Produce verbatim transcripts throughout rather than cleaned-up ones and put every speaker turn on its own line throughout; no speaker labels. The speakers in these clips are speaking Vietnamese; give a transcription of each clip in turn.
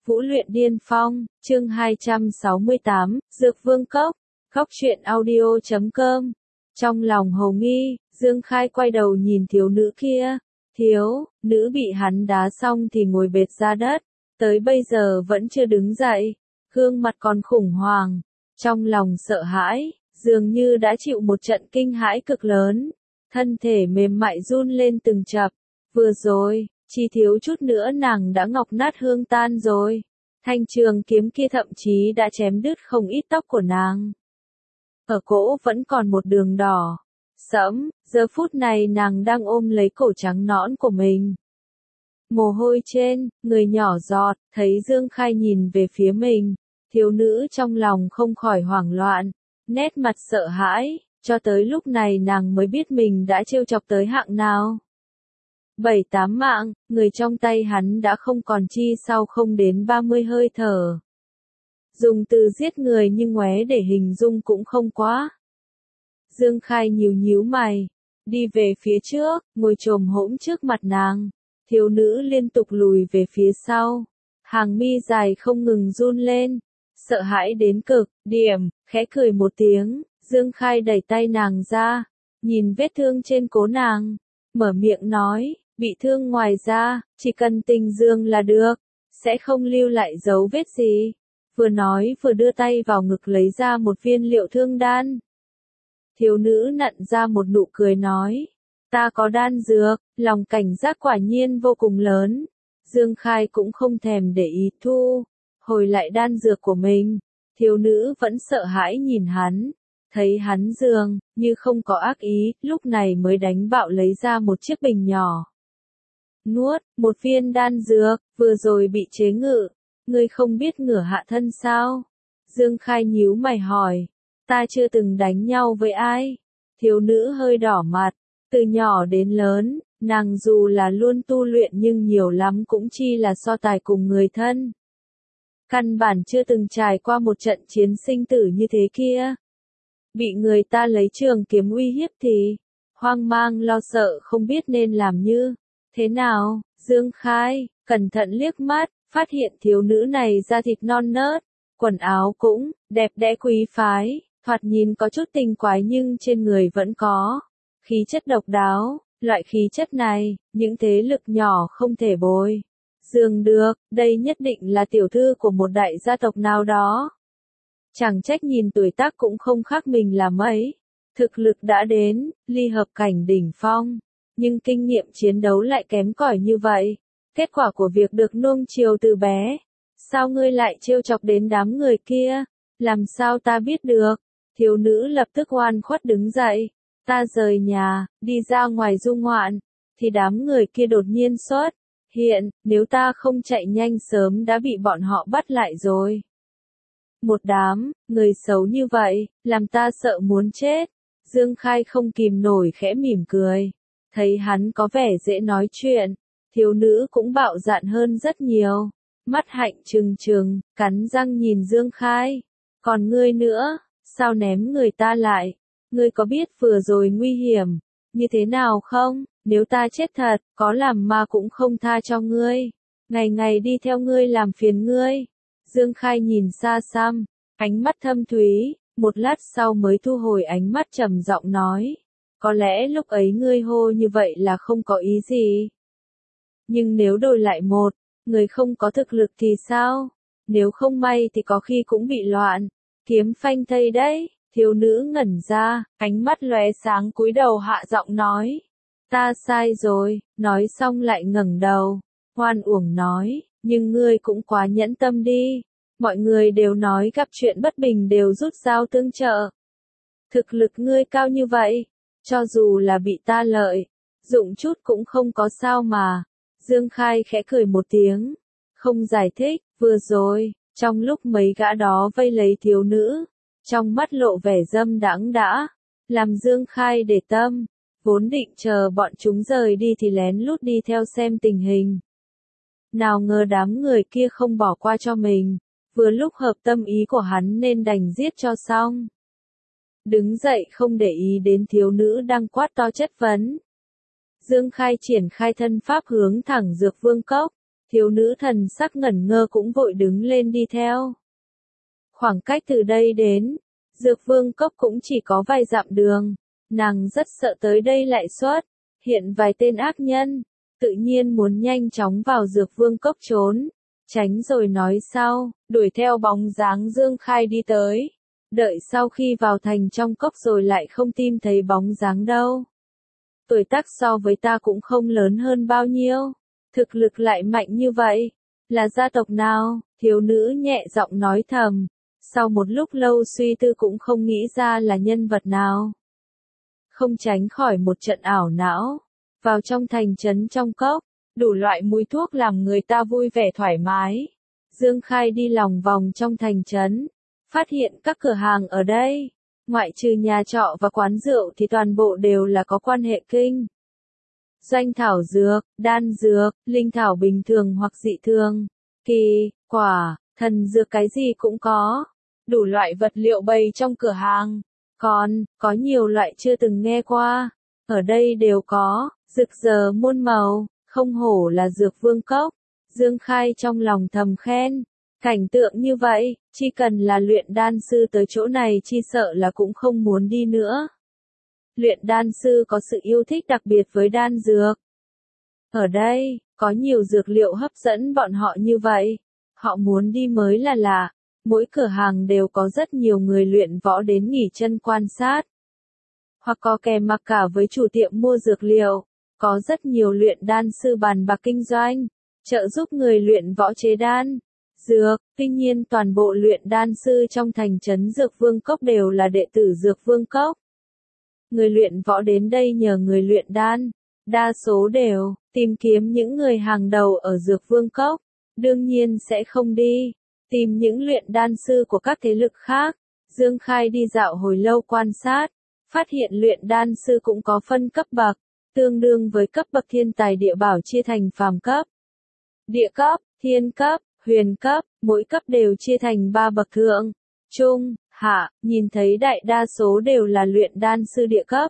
Vũ luyện điên phong, chương hai trăm sáu mươi tám, Dược Vương Cốc, Cốc truyện audio chấm com. Trong lòng hồ nghi, Dương Khai quay đầu nhìn thiếu nữ kia. Thiếu, nữ bị hắn đá xong thì ngồi bệt ra đất, tới bây giờ vẫn chưa đứng dậy, gương mặt còn khủng hoảng, trong lòng sợ hãi, dường như đã chịu một trận kinh hãi cực lớn, thân thể mềm mại run lên từng chập. Vừa rồi, chỉ thiếu chút nữa nàng đã ngọc nát hương tan rồi. Thanh trường kiếm kia thậm chí đã chém đứt không ít tóc của nàng. Ở cổ vẫn còn một đường đỏ sẫm, giờ phút này nàng đang ôm lấy cổ trắng nõn của mình. Mồ hôi trên người nhỏ giọt, thấy Dương Khai nhìn về phía mình, thiếu nữ trong lòng không khỏi hoảng loạn, nét mặt sợ hãi, cho tới lúc này nàng mới biết mình đã trêu chọc tới hạng nào. Bảy tám mạng, người trong tay hắn đã không còn chi sau không đến ba mươi hơi thở. Dùng từ giết người nhưng ngoé để hình dung cũng không quá. Dương Khai nhíu nhíu mày, đi về phía trước, ngồi chồm hỗn trước mặt nàng. Thiếu nữ liên tục lùi về phía sau, hàng mi dài không ngừng run lên, sợ hãi đến cực điểm, khẽ cười một tiếng. Dương Khai đẩy tay nàng ra, nhìn vết thương trên cổ nàng, mở miệng nói, bị thương ngoài ra, chỉ cần tình dương là được, sẽ không lưu lại dấu vết gì. Vừa nói vừa đưa tay vào ngực lấy ra một viên liệu thương đan. Thiếu nữ nặn ra một nụ cười nói, ta có đan dược, lòng cảnh giác quả nhiên vô cùng lớn. Dương Khai cũng không thèm để ý thu hồi lại đan dược của mình. Thiếu nữ vẫn sợ hãi nhìn hắn, thấy hắn dường như không có ác ý, lúc này mới đánh bạo lấy ra một chiếc bình nhỏ. Nuốt, một viên đan dược, vừa rồi bị chế ngự, ngươi không biết ngửa hạ thân sao? Dương Khai nhíu mày hỏi, ta chưa từng đánh nhau với ai. Thiếu nữ hơi đỏ mặt, từ nhỏ đến lớn, nàng dù là luôn tu luyện nhưng nhiều lắm cũng chi là so tài cùng người thân. Căn bản chưa từng trải qua một trận chiến sinh tử như thế kia. Bị người ta lấy trường kiếm uy hiếp thì, hoang mang lo sợ không biết nên làm như thế nào. Dương Khai, cẩn thận liếc mắt, phát hiện thiếu nữ này da thịt non nớt, quần áo cũng đẹp đẽ quý phái, thoạt nhìn có chút tinh quái nhưng trên người vẫn có khí chất độc đáo. Loại khí chất này, những thế lực nhỏ không thể bồi dường được, đây nhất định là tiểu thư của một đại gia tộc nào đó. Chẳng trách nhìn tuổi tác cũng không khác mình là mấy, thực lực đã đến ly hợp cảnh đỉnh phong, nhưng kinh nghiệm chiến đấu lại kém cỏi như vậy. Kết quả của việc được nuông chiều từ bé. Sao ngươi lại trêu chọc đến đám người kia? Làm sao ta biết được? Thiếu nữ lập tức oan khuất đứng dậy. Ta rời nhà, đi ra ngoài du ngoạn, thì đám người kia đột nhiên xuất hiện, nếu ta không chạy nhanh sớm đã bị bọn họ bắt lại rồi. Một đám người xấu như vậy, làm ta sợ muốn chết. Dương Khai không kìm nổi khẽ mỉm cười, thấy hắn có vẻ dễ nói chuyện, thiếu nữ cũng bạo dạn hơn rất nhiều, mắt hạnh trừng trừng, cắn răng nhìn Dương Khai. Còn ngươi nữa, sao ném người ta lại? Ngươi có biết vừa rồi nguy hiểm như thế nào không? Nếu ta chết thật, có làm ma cũng không tha cho ngươi, ngày ngày đi theo ngươi làm phiền ngươi. Dương Khai nhìn xa xăm, ánh mắt thâm thúy, một lát sau mới thu hồi ánh mắt trầm giọng nói, có lẽ lúc ấy ngươi hô như vậy là không có ý gì. Nhưng nếu đổi lại một người không có thực lực thì sao? Nếu không may thì có khi cũng bị loạn kiếm phanh thây đấy. Thiếu nữ ngẩn ra, ánh mắt lóe sáng cúi đầu hạ giọng nói, ta sai rồi. Nói xong lại ngẩng đầu, hoan uổng nói, nhưng ngươi cũng quá nhẫn tâm đi. Mọi người đều nói gặp chuyện bất bình đều rút dao tương trợ. Thực lực ngươi cao như vậy, cho dù là bị ta lợi dụng chút cũng không có sao mà. Dương Khai khẽ cười một tiếng, không giải thích. Vừa rồi, trong lúc mấy gã đó vây lấy thiếu nữ, trong mắt lộ vẻ dâm đãng đã làm Dương Khai để tâm, vốn định chờ bọn chúng rời đi thì lén lút đi theo xem tình hình. Nào ngờ đám người kia không bỏ qua cho mình, vừa lúc hợp tâm ý của hắn nên đành giết cho xong. Đứng dậy không để ý đến thiếu nữ đang quát to chất vấn. Dương Khai triển khai thân pháp hướng thẳng Dược Vương Cốc, Thiếu nữ thần sắc ngẩn ngơ cũng vội đứng lên đi theo. Khoảng cách từ đây đến Dược Vương Cốc cũng chỉ có vài dặm đường, nàng rất sợ tới đây lại xuất hiện vài tên ác nhân, tự nhiên muốn nhanh chóng vào Dược Vương Cốc trốn, tránh rồi nói sau, đuổi theo bóng dáng Dương Khai đi tới. Đợi sau khi vào thành trong cốc rồi lại không tìm thấy bóng dáng đâu. Tuổi tác so với ta cũng không lớn hơn bao nhiêu, thực lực lại mạnh như vậy, là gia tộc nào? Thiếu nữ nhẹ giọng nói thầm, sau một lúc lâu suy tư cũng không nghĩ ra là nhân vật nào. Không tránh khỏi một trận ảo não, vào trong thành trấn trong cốc, đủ loại mùi thuốc làm người ta vui vẻ thoải mái. Dương Khai đi lòng vòng trong thành trấn, phát hiện các cửa hàng ở đây, ngoại trừ nhà trọ và quán rượu thì toàn bộ đều là có quan hệ kinh doanh thảo dược, đan dược, linh thảo bình thường hoặc dị thường, kỳ, quả, thần dược cái gì cũng có. Đủ loại vật liệu bày trong cửa hàng, còn có nhiều loại chưa từng nghe qua, ở đây đều có, rực rỡ muôn màu, không hổ là Dược Vương Cốc. Dương Khai trong lòng thầm khen, cảnh tượng như vậy, chỉ cần là luyện đan sư tới chỗ này chi sợ là cũng không muốn đi nữa. Luyện đan sư có sự yêu thích đặc biệt với đan dược. Ở đây, có nhiều dược liệu hấp dẫn bọn họ như vậy, họ muốn đi mới là lạ. Mỗi cửa hàng đều có rất nhiều người luyện võ đến nghỉ chân quan sát. Hoặc có kẻ mặc cả với chủ tiệm mua dược liệu, có rất nhiều luyện đan sư bàn bạc kinh doanh, trợ giúp người luyện võ chế đan, dược. Tuy nhiên toàn bộ luyện đan sư trong thành trấn Dược Vương Cốc đều là đệ tử Dược Vương Cốc. Người luyện võ đến đây nhờ người luyện đan, đa số đều tìm kiếm những người hàng đầu ở Dược Vương Cốc, đương nhiên sẽ không đi tìm những luyện đan sư của các thế lực khác. Dương Khai đi dạo hồi lâu quan sát, phát hiện luyện đan sư cũng có phân cấp bậc, tương đương với cấp bậc thiên tài địa bảo chia thành phàm cấp, địa cấp, thiên cấp, huyền cấp, mỗi cấp đều chia thành ba bậc thượng, trung, hạ, nhìn thấy đại đa số đều là luyện đan sư địa cấp.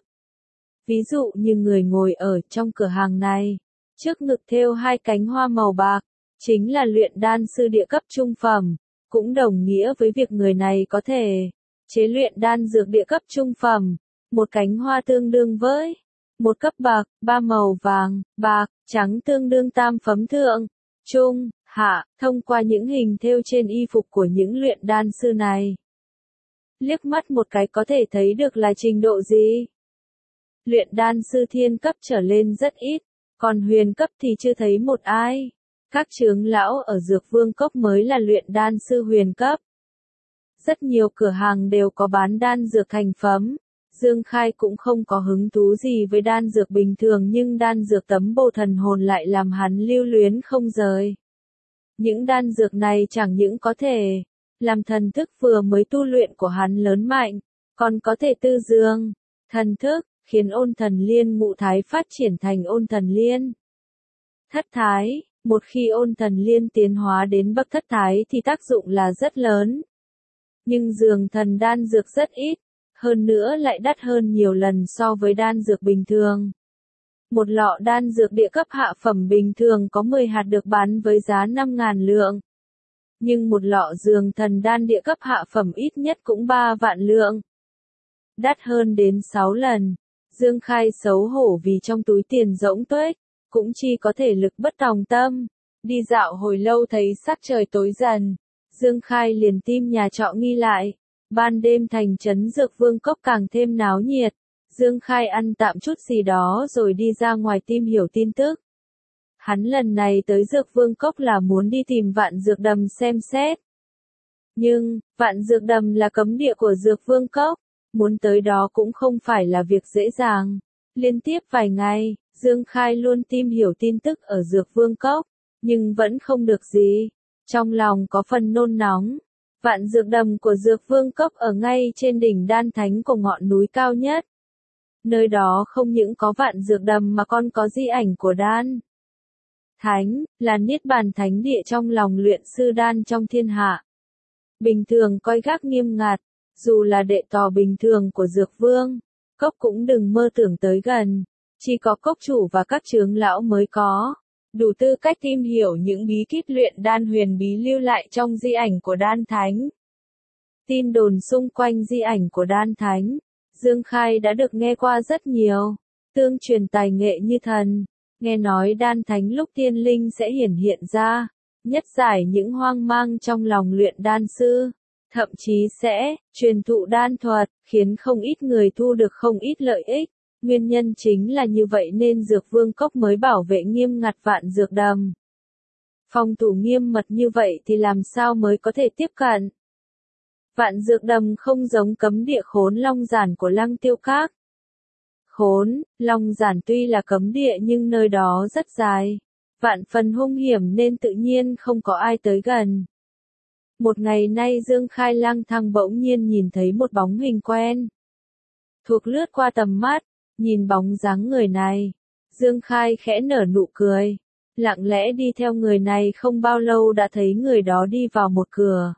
Ví dụ như người ngồi ở trong cửa hàng này, trước ngực thêu hai cánh hoa màu bạc, chính là luyện đan sư địa cấp trung phẩm, cũng đồng nghĩa với việc người này có thể chế luyện đan dược địa cấp trung phẩm, một cánh hoa tương đương với một cấp bậc, ba màu vàng, bạc, trắng tương đương tam phẩm thượng, trung, hạ, thông qua những hình thêu trên y phục của những luyện đan sư này. Liếc mắt một cái có thể thấy được là trình độ gì. Luyện đan sư thiên cấp trở lên rất ít, còn huyền cấp thì chưa thấy một ai. Các trưởng lão ở Dược Vương Cốc mới là luyện đan sư huyền cấp. Rất nhiều cửa hàng đều có bán đan dược thành phẩm. Dương Khai cũng không có hứng thú gì với đan dược bình thường nhưng đan dược tấm bồ thần hồn lại làm hắn lưu luyến không rời. Những đan dược này chẳng những có thể làm thần thức vừa mới tu luyện của hắn lớn mạnh, còn có thể tư dương thần thức, khiến ôn thần liên ngũ thái phát triển thành ôn thần liên thất thái. Một khi ôn thần liên tiến hóa đến bậc thất thái thì tác dụng là rất lớn. Nhưng dược thần đan dược rất ít, hơn nữa lại đắt hơn nhiều lần so với đan dược bình thường. Một lọ đan dược địa cấp hạ phẩm bình thường có mười hạt được bán với giá năm ngàn lượng. Nhưng một lọ dược thần đan địa cấp hạ phẩm ít nhất cũng ba vạn lượng. Đắt hơn đến sáu lần. Dương Khai xấu hổ vì trong túi tiền rỗng tuếch, cũng chỉ có thể lực bất tòng tâm. Đi dạo hồi lâu thấy sắc trời tối dần, Dương Khai liền tìm nhà trọ nghi lại. Ban đêm thành trấn Dược Vương Cốc càng thêm náo nhiệt. Dương Khai ăn tạm chút gì đó rồi đi ra ngoài tìm hiểu tin tức. Hắn lần này tới Dược Vương Cốc là muốn đi tìm Vạn Dược Đầm xem xét. Nhưng, Vạn Dược Đầm là cấm địa của Dược Vương Cốc, muốn tới đó cũng không phải là việc dễ dàng. Liên tiếp vài ngày, Dương Khai luôn tìm hiểu tin tức ở Dược Vương Cốc, nhưng vẫn không được gì. Trong lòng có phần nôn nóng. Vạn Dược Đầm của Dược Vương Cốc ở ngay trên đỉnh đan thánh của ngọn núi cao nhất. Nơi đó không những có Vạn Dược Đầm mà còn có di ảnh của đan thánh, là niết bàn thánh địa trong lòng luyện sư đan trong thiên hạ. Bình thường coi gác nghiêm ngặt, dù là đệ tò bình thường của Dược Vương Cốc cũng đừng mơ tưởng tới gần, chỉ có cốc chủ và các trưởng lão mới có. đủ tư cách tìm hiểu những bí kíp luyện đan huyền bí lưu lại trong di ảnh của đan thánh. Tin đồn xung quanh di ảnh của đan thánh, Dương Khai đã được nghe qua rất nhiều, tương truyền tài nghệ như thần, nghe nói đan thánh lúc tiên linh sẽ hiển hiện ra, nhất giải những hoang mang trong lòng luyện đan sư, thậm chí sẽ truyền thụ đan thuật, khiến không ít người thu được không ít lợi ích. Nguyên nhân chính là như vậy nên Dược Vương Cốc mới bảo vệ nghiêm ngặt Vạn Dược Đầm. Phòng thủ nghiêm mật như vậy thì làm sao mới có thể tiếp cận? Vạn Dược Đầm không giống cấm địa Khốn Long Giản của Lăng Tiêu Các. Khốn Long Giản tuy là cấm địa nhưng nơi đó rất dài, vạn phần hung hiểm nên tự nhiên không có ai tới gần. Một ngày nay Dương Khai lang thang bỗng nhiên nhìn thấy một bóng hình quen thuộc lướt qua tầm mắt, nhìn bóng dáng người này, Dương Khai khẽ nở nụ cười, lặng lẽ đi theo người này không bao lâu đã thấy người đó đi vào một cửa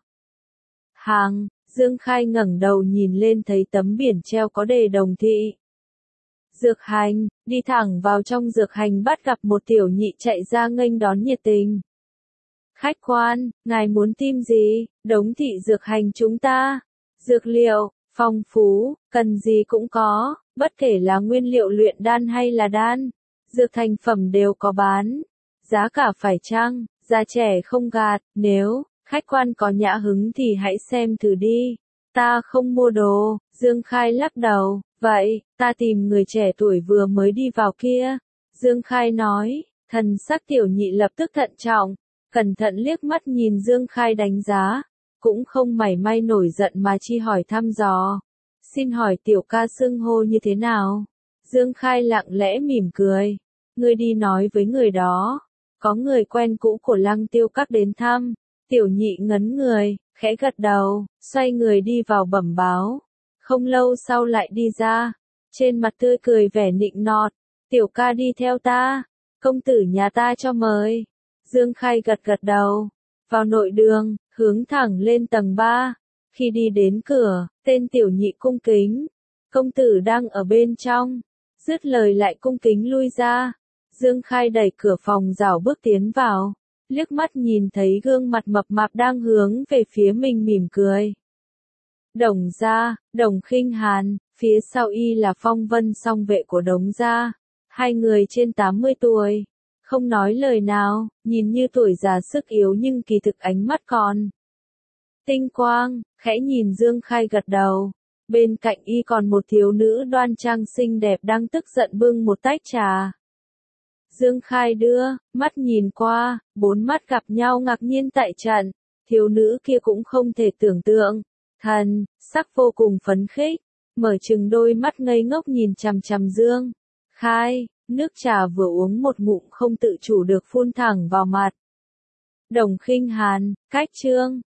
hàng. Dương Khai ngẩng đầu nhìn lên thấy tấm biển treo có đề Đồng Thị Dược Hành, đi thẳng vào trong dược hành bắt gặp một tiểu nhị chạy ra nghênh đón nhiệt tình. Khách quan, ngài muốn tìm gì? Đống thị dược hành chúng ta. Dược liệu, phong phú, cần gì cũng có, bất kể là nguyên liệu luyện đan hay là đan. Dược thành phẩm đều có bán. Giá cả phải chăng, già trẻ không gạt, nếu khách quan có nhã hứng thì hãy xem thử đi. Ta không mua đồ, Dương Khai lắc đầu, vậy, ta tìm người trẻ tuổi vừa mới đi vào kia. Dương Khai nói, thần sắc tiểu nhị lập tức thận trọng, cẩn thận liếc mắt nhìn Dương Khai đánh giá, cũng không mảy may nổi giận mà chi hỏi thăm dò. Xin hỏi tiểu ca xưng hô như thế nào? Dương Khai lặng lẽ mỉm cười, ngươi đi nói với người đó, có người quen cũ của Lăng Tiêu Các đến thăm. Tiểu nhị ngấn người, khẽ gật đầu, xoay người đi vào bẩm báo. Không lâu sau lại đi ra, trên mặt tươi cười vẻ nịnh nọt, tiểu ca đi theo ta, công tử nhà ta cho mời. Dương Khai gật gật đầu, vào nội đường, hướng thẳng lên tầng ba. Khi đi đến cửa, tên tiểu nhị cung kính, công tử đang ở bên trong, dứt lời lại cung kính lui ra. Dương Khai đẩy cửa phòng rảo bước tiến vào, liếc mắt nhìn thấy gương mặt mập mạp đang hướng về phía mình mỉm cười. Đồng gia, Đồng Khinh Hàn, phía sau y là Phong Vân song vệ của Đống gia, hai người trên tám mươi tuổi, không nói lời nào, nhìn như tuổi già sức yếu nhưng kỳ thực ánh mắt còn tinh quang, khẽ nhìn Dương Khai gật đầu. Bên cạnh y còn một thiếu nữ đoan trang xinh đẹp đang tức giận bưng một tách trà. Dương Khai đưa mắt nhìn qua, bốn mắt gặp nhau ngạc nhiên tại trận, thiếu nữ kia cũng không thể tưởng tượng, thần sắc vô cùng phấn khích, mở trừng đôi mắt ngây ngốc nhìn chằm chằm Dương Khai, nước trà vừa uống một ngụm không tự chủ được phun thẳng vào mặt. Đồng Khinh Hàn, cách chương